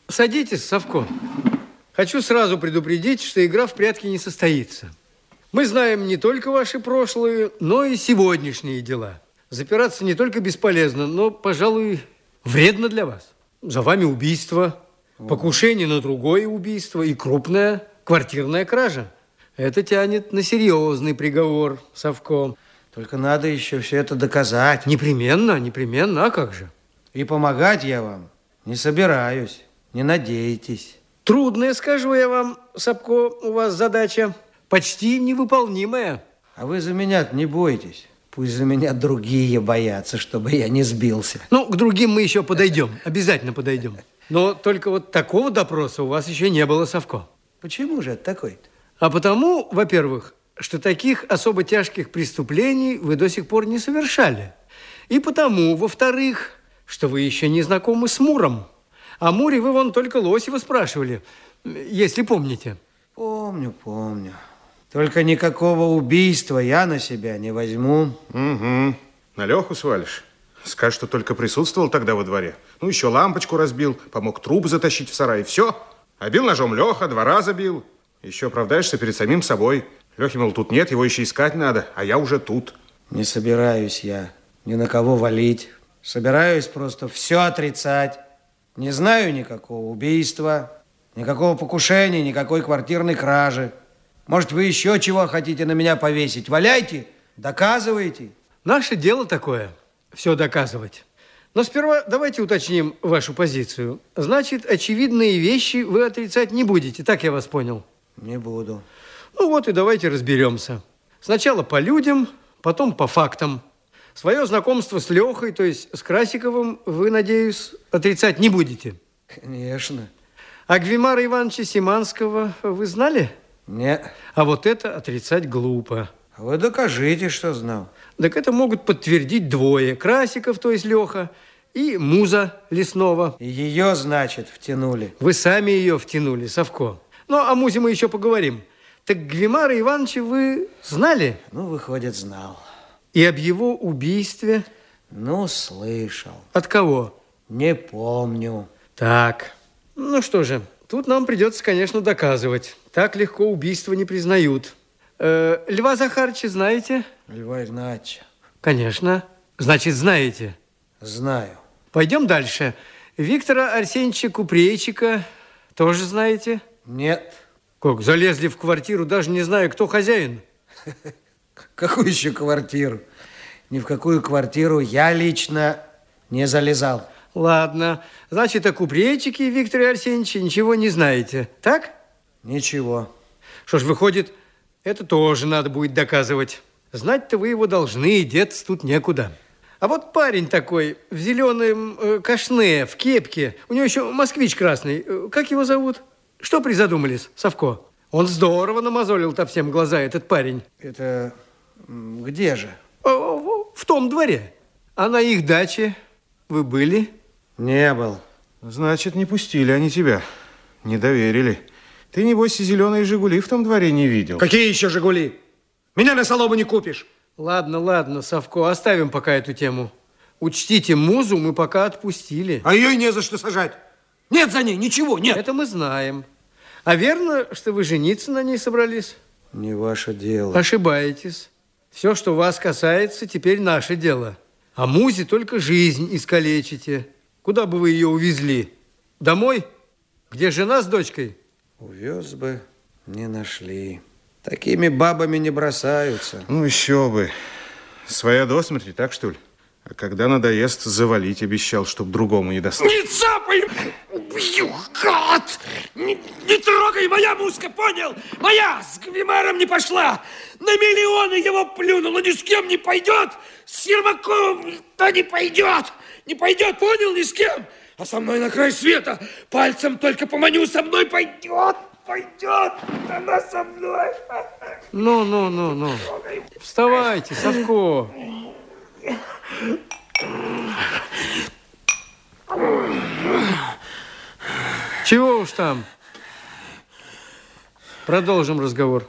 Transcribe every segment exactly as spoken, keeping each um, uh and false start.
Садитесь, Савко. Хочу сразу предупредить, что игра в прятки не состоится. Мы знаем не только ваши прошлые, но и сегодняшние дела. Запираться не только бесполезно, но, пожалуй, вредно для вас. За вами убийство, покушение на другое убийство и крупная квартирная кража. Это тянет на серьезный приговор, Савко. Только надо еще все это доказать. Непременно, непременно. А как же? И помогать я вам не собираюсь. Не надейтесь. Трудная, скажу я вам, Савко, у вас задача. Почти невыполнимая. А вы за меня не бойтесь. Пусть за меня другие боятся, чтобы я не сбился. Ну, к другим мы еще подойдем. Обязательно подойдем. Но только вот такого допроса у вас еще не было, Савко. Почему же это такой-то? А потому, во-первых, что таких особо тяжких преступлений вы до сих пор не совершали. И потому, во-вторых, что вы еще не знакомы с Муром. О Муре вы вон только Лосева спрашивали, если помните. Помню, помню. Только никакого убийства я на себя не возьму. Угу. На Леху свалишь? Скажешь, что только присутствовал тогда во дворе. Ну, еще лампочку разбил, помог труп затащить в сарай. Все. А бил ножом Леха, два раза бил. Еще оправдаешься перед самим собой. Лехи, мол, тут нет, его еще искать надо, а я уже тут. Не собираюсь я ни на кого валить. Собираюсь просто все отрицать. Не знаю никакого убийства, никакого покушения, никакой квартирной кражи. Может, вы еще чего хотите на меня повесить? Валяйте, доказывайте. Наше дело такое, все доказывать. Но сперва давайте уточним вашу позицию. Значит, очевидные вещи вы отрицать не будете, так я вас понял? Не буду. Ну вот и давайте разберемся. Сначала по людям, потом по фактам. Свое знакомство с Лехой, то есть с Красиковым, вы, надеюсь, отрицать не будете? Конечно. А Гвимара Ивановича Симанского вы знали? Нет. А вот это отрицать глупо. Вы докажите, что знал. Так это могут подтвердить двое. Красиков, то есть Леха, и Муза Леснова. Ее, значит, втянули. Вы сами ее втянули, Савко. Ну, о Музе мы еще поговорим. Так Гвимара Ивановича вы знали? Ну, выходит, знал. И об его убийстве? Ну, слышал. От кого? Не помню. Так, ну что же, тут нам придется, конечно, доказывать. Так легко убийства не признают. Э, Льва Захарыча знаете? Льва Игнатьевича. Конечно. Значит, знаете? Знаю. Пойдем дальше. Виктора Арсеньевича Купрейчика тоже знаете? Нет. Как, залезли в квартиру, даже не зная, кто хозяин? Какую еще квартиру? Ни в какую квартиру я лично не залезал. Ладно. Значит, о Купрейчике Викторе Арсеньевиче ничего не знаете, так? Ничего. Что ж, выходит, это тоже надо будет доказывать. Знать-то вы его должны, и деться тут некуда. А вот парень такой, в зеленом э, кашне, в кепке, у него еще москвич красный. Э, как его зовут? Что призадумались, Савко? Он здорово намазолил-то всем глаза, этот парень. Это где же? В том дворе. А на их даче вы были? Не был. Значит, не пустили они тебя. Не доверили. Ты, небось, и зеленые «Жигули» в том дворе не видел. Какие еще «Жигули»? Меня на солому не купишь. Ладно, ладно, Савко, оставим пока эту тему. Учтите, Музу мы пока отпустили. А ее и не за что сажать. Нет за ней ничего, нет. Это мы знаем. А верно, что вы жениться на ней собрались? Не ваше дело. Ошибаетесь. Все, что вас касается, теперь наше дело. А Музе только жизнь искалечите. Куда бы вы ее увезли? Домой? Где жена с дочкой? Увез бы, не нашли. Такими бабами не бросаются. Ну, еще бы. Своя до смерти, так что ли? А когда надоест, завалить обещал, чтоб другому не достал. Не цапай! Убью, гад! Не, не трогай, моя Музка, понял? Моя с Гвимаром не пошла. На миллионы его плюнула, ни с кем не пойдет. С Ермаковым-то не пойдет. Не пойдет, понял, ни с кем. А со мной на край света. Пальцем только поманю, со мной пойдет. Пойдет, она со мной. Ну, ну, ну, ну. Вставайте, Савко. Чего уж там? Продолжим разговор.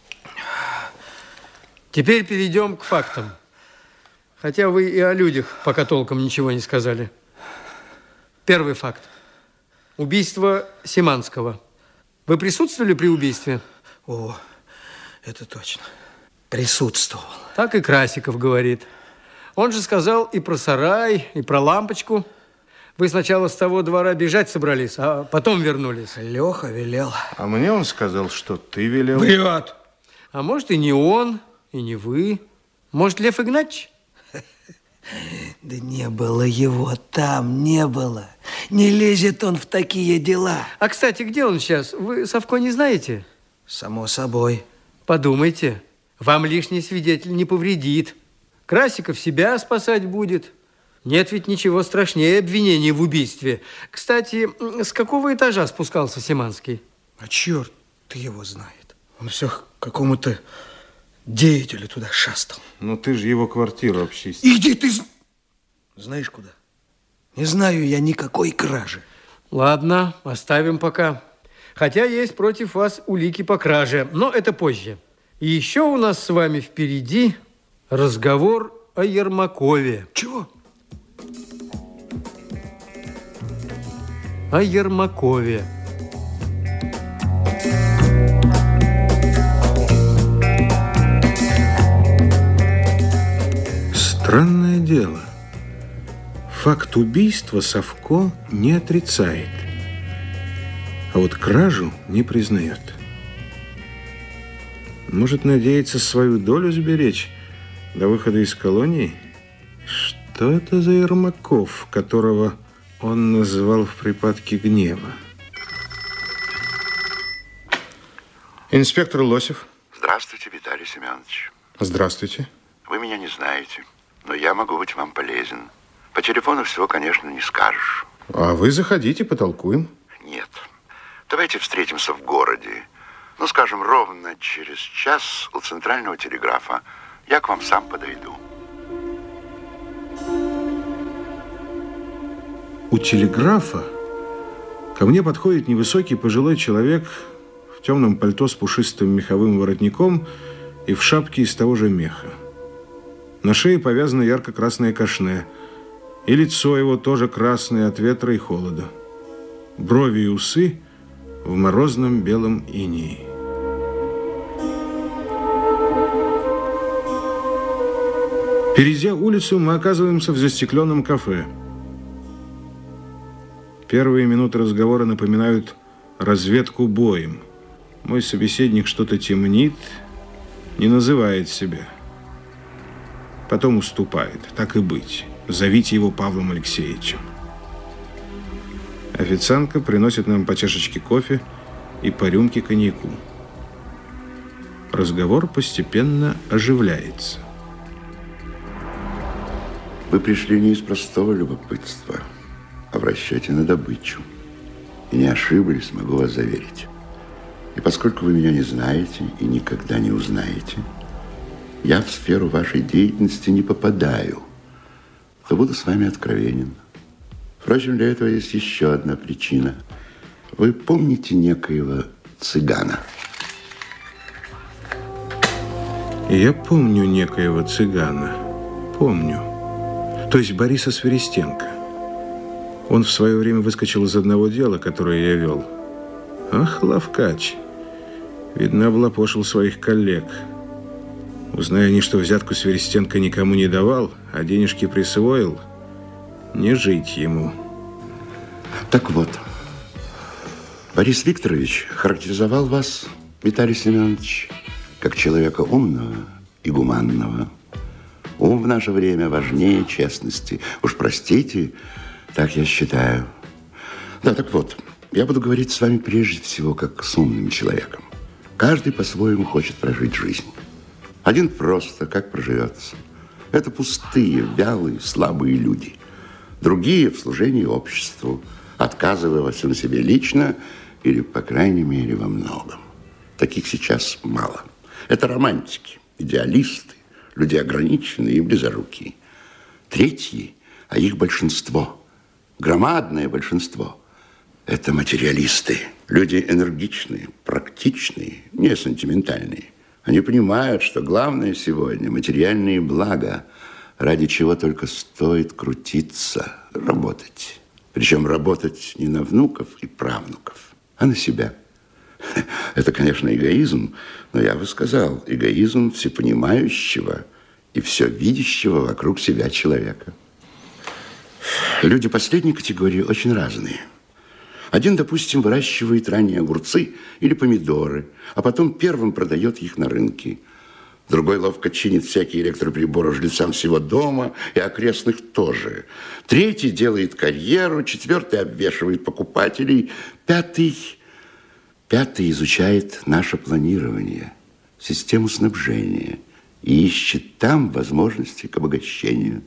Теперь перейдем к фактам. Хотя вы и о людях пока толком ничего не сказали. Первый факт. Убийство Симанского. Вы присутствовали при убийстве? О, это точно. Присутствовал. Так и Красиков говорит. Он же сказал и про сарай, и про лампочку. Вы сначала с того двора бежать собрались, а потом вернулись. Леха велел. А мне он сказал, что ты велел. Врет. А может, и не он, и не вы. Может, Лев Игнатьевич? Да не было его там, не было. Не лезет он в такие дела. А, кстати, где он сейчас? Вы Савко не знаете? Само собой. Подумайте, вам лишний свидетель не повредит. Красиков себя спасать будет. Нет ведь ничего страшнее обвинений в убийстве. Кстати, с какого этажа спускался Симанский? А черт ты его знает. Он все к какому-то деятелю туда шастал. Ну, ты же его квартиру обчистил. Иди ты... Знаешь куда? Не знаю я никакой кражи. Ладно, оставим пока. Хотя есть против вас улики по краже, но это позже. И еще у нас с вами впереди разговор о Ермакове. Чего? О Ермакове. Странное дело. Факт убийства Савко не отрицает, а вот кражу не признает. Может, надеется свою долю сберечь до выхода из колонии? Что это за Ермаков, которого он назвал в припадке гнева? Инспектор Лосев. Здравствуйте, Виталий Семенович. Здравствуйте. Вы меня не знаете, но я могу быть вам полезен. По телефону всего, конечно, не скажешь. А вы заходите, потолкуем. Нет. Давайте встретимся в городе. Ну, скажем, ровно через час у центрального телеграфа. Я к вам сам подойду. У телеграфа ко мне подходит невысокий пожилой человек в темном пальто с пушистым меховым воротником и в шапке из того же меха. На шее повязано ярко-красное кашне, и лицо его тоже красное от ветра и холода. Брови и усы в морозном белом инее. Перейдя улицу, мы оказываемся в застекленном кафе. Первые минуты разговора напоминают разведку боем. Мой собеседник что-то темнит, не называет себя. Потом уступает. Так и быть. Зовите его Павлом Алексеевичем. Официантка приносит нам по чашечке кофе и по рюмке коньяку. Разговор постепенно оживляется. Вы пришли не из простого любопытства, а в расчете на добычу. И не ошиблись, могу вас заверить. И поскольку вы меня не знаете и никогда не узнаете, я в сферу вашей деятельности не попадаю, то буду с вами откровенен. Впрочем, для этого есть еще одна причина. Вы помните некоего цыгана? Я помню некоего цыгана. Помню. То есть Бориса Свиристенко. Он в свое время выскочил из одного дела, которое я вел. Ах, ловкач. Видно, облапошил своих коллег. Узная они, что взятку Свиристенко никому не давал, а денежки присвоил, не жить ему. Так вот, Борис Викторович характеризовал вас, Виталий Семенович, как человека умного и гуманного. Ум в наше время важнее честности. Уж простите, так я считаю. Да, так вот, я буду говорить с вами прежде всего как с умным человеком. Каждый по-своему хочет прожить жизнь. Один просто, как проживется. Это пустые, вялые, слабые люди. Другие в служении обществу, отказывая во всем себе лично или, по крайней мере, во многом. Таких сейчас мало. Это романтики, идеалисты, люди ограниченные и близорукие. Третьи, а их большинство, громадное большинство, это материалисты. Люди энергичные, практичные, не сентиментальные. Они понимают, что главное сегодня – материальные блага, ради чего только стоит крутиться, работать. Причем работать не на внуков и правнуков, а на себя. Это, конечно, эгоизм, но я бы сказал, эгоизм всепонимающего и все видящего вокруг себя человека. Люди последней категории очень разные. Один, допустим, выращивает ранние огурцы или помидоры, а потом первым продает их на рынке. Другой ловко чинит всякие электроприборы жильцам всего дома и окрестных тоже. Третий делает карьеру, четвертый обвешивает покупателей, пятый, пятый изучает наше планирование, систему снабжения и ищет там возможности к обогащению.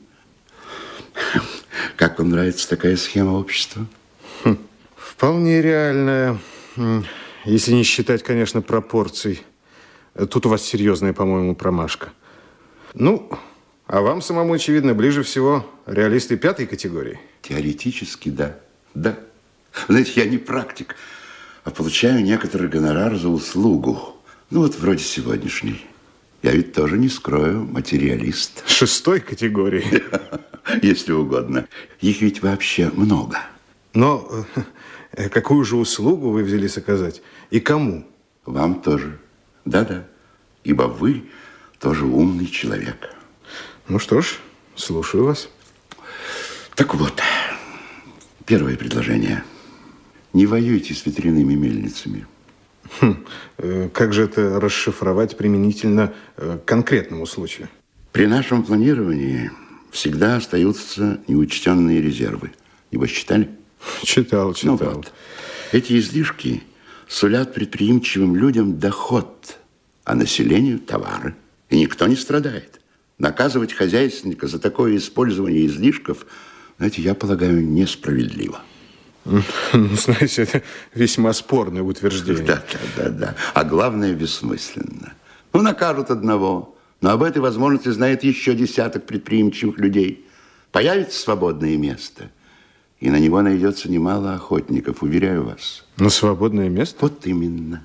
Как вам нравится такая схема общества? Хм, вполне реальная, если не считать, конечно, пропорций. Тут у вас серьезная, по-моему, промашка. Ну, а вам самому, очевидно, ближе всего реалисты пятой категории. Теоретически, да. Да. Знаете, я не практик, а получаю некоторый гонорар за услугу. Ну, вот вроде сегодняшней. Я ведь тоже, не скрою, материалист. Шестой категории. Если угодно. Их ведь вообще много. Но какую же услугу вы взялись оказать? И кому? Вам тоже. Да-да. Ибо вы тоже умный человек. Ну что ж, слушаю вас. Так вот, первое предложение. Не воюйте с ветряными мельницами. Хм, э, как же это расшифровать применительно э, к конкретному случаю? При нашем планировании всегда остаются неучтенные резервы. Небось, читали? Читал, читал. Ну вот. Эти излишки сулят предприимчивым людям доход, а населению товары. И никто не страдает. Наказывать хозяйственника за такое использование излишков, знаете, я полагаю, несправедливо. Знаете, это весьма спорное утверждение. Да, да, да, да. А главное, бессмысленно. Ну, накажут одного, но об этой возможности знает еще десяток предприимчивых людей. Появится свободное место, и на него найдется немало охотников, уверяю вас. На свободное место? Вот именно.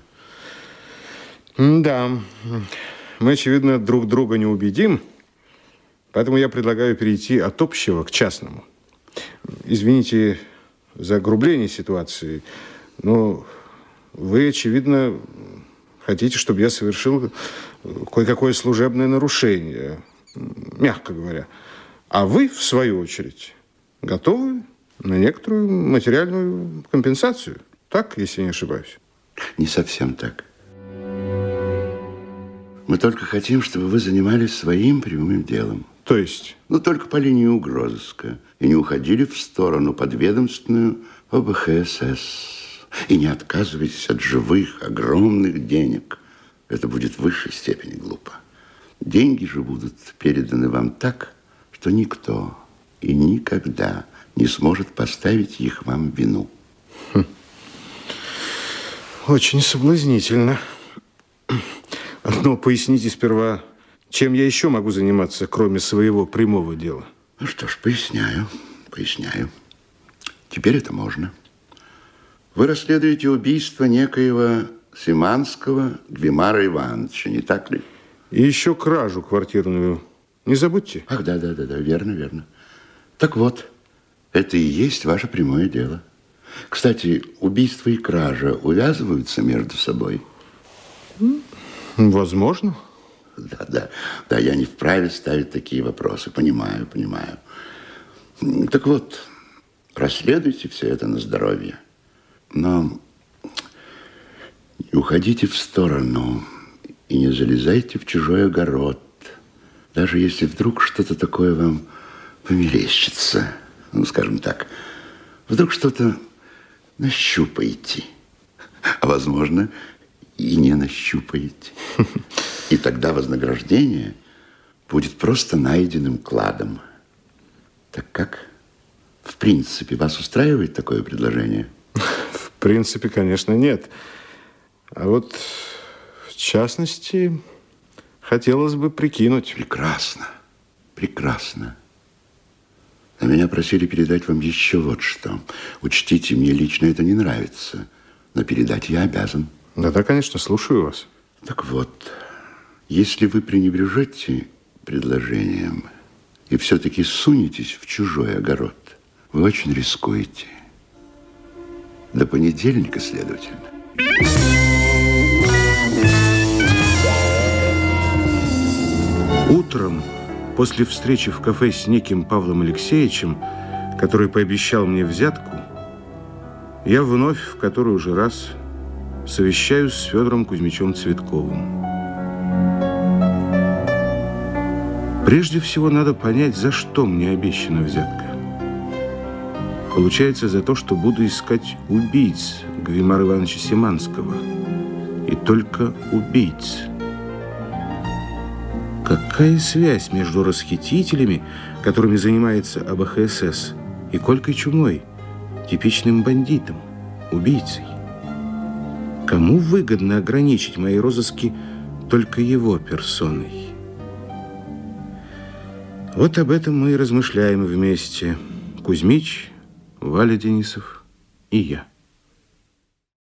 Да. Мы, очевидно, друг друга не убедим, поэтому я предлагаю перейти от общего к частному. Извините за огрубление ситуации, но вы, очевидно, хотите, чтобы я совершил кое-какое служебное нарушение, мягко говоря. А вы, в свою очередь, готовы на некоторую материальную компенсацию. Так, если не ошибаюсь? Не совсем так. Мы только хотим, чтобы вы занимались своим прямым делом. То есть? Ну, только по линии угрозыска. И не уходили в сторону подведомственную о бэ ха эс эс. И не отказывайтесь от живых, огромных денег. Это будет в высшей степени глупо. Деньги же будут переданы вам так, что никто и никогда не сможет поставить их вам в вину. Хм. Очень соблазнительно. Но поясните сперва, чем я еще могу заниматься, кроме своего прямого дела? Ну что ж, поясняю, поясняю. Теперь это можно. Вы расследуете убийство некоего Симанского Гвимара Ивановича, не так ли? И еще кражу квартирную. Не забудьте. Ах, да, да, да, да, верно, верно. Так вот, это и есть ваше прямое дело. Кстати, убийство и кража увязываются между собой? Возможно. Да, да, да, я не вправе ставить такие вопросы. Понимаю, понимаю. Так вот, расследуйте все это на здоровье. Но не уходите в сторону и не залезайте в чужой огород. Даже если вдруг что-то такое вам померещится. Ну, скажем так, вдруг что-то нащупаете. А, возможно, и не нащупаете. И тогда вознаграждение будет просто найденным кладом. Так как, в принципе, вас устраивает такое предложение? В принципе, конечно, нет. А вот, в частности, хотелось бы прикинуть. Прекрасно, прекрасно. Но меня просили передать вам еще вот что. Учтите, мне лично это не нравится, но передать я обязан. Да-да, конечно, слушаю вас. Так вот, если вы пренебрежете предложением и все-таки сунетесь в чужой огород, Вы очень рискуете. До понедельника, следовательно. Утром, после встречи в кафе с неким Павлом Алексеевичем, который пообещал мне взятку, я вновь, в который уже раз, совещаюсь с Федором Кузьмичем Цветковым. Прежде всего, надо понять, за что мне обещана взятка. Получается, за то, что буду искать убийц Гвимара Ивановича Семанского. И только убийц. Какая связь между расхитителями, которыми занимается А Бэ Ха Эс Эс, и Колькой Чумой, типичным бандитом, убийцей? Кому выгодно ограничить мои розыски только его персоной? Вот об этом мы и размышляем вместе. Кузьмич, Валя Денисов и я.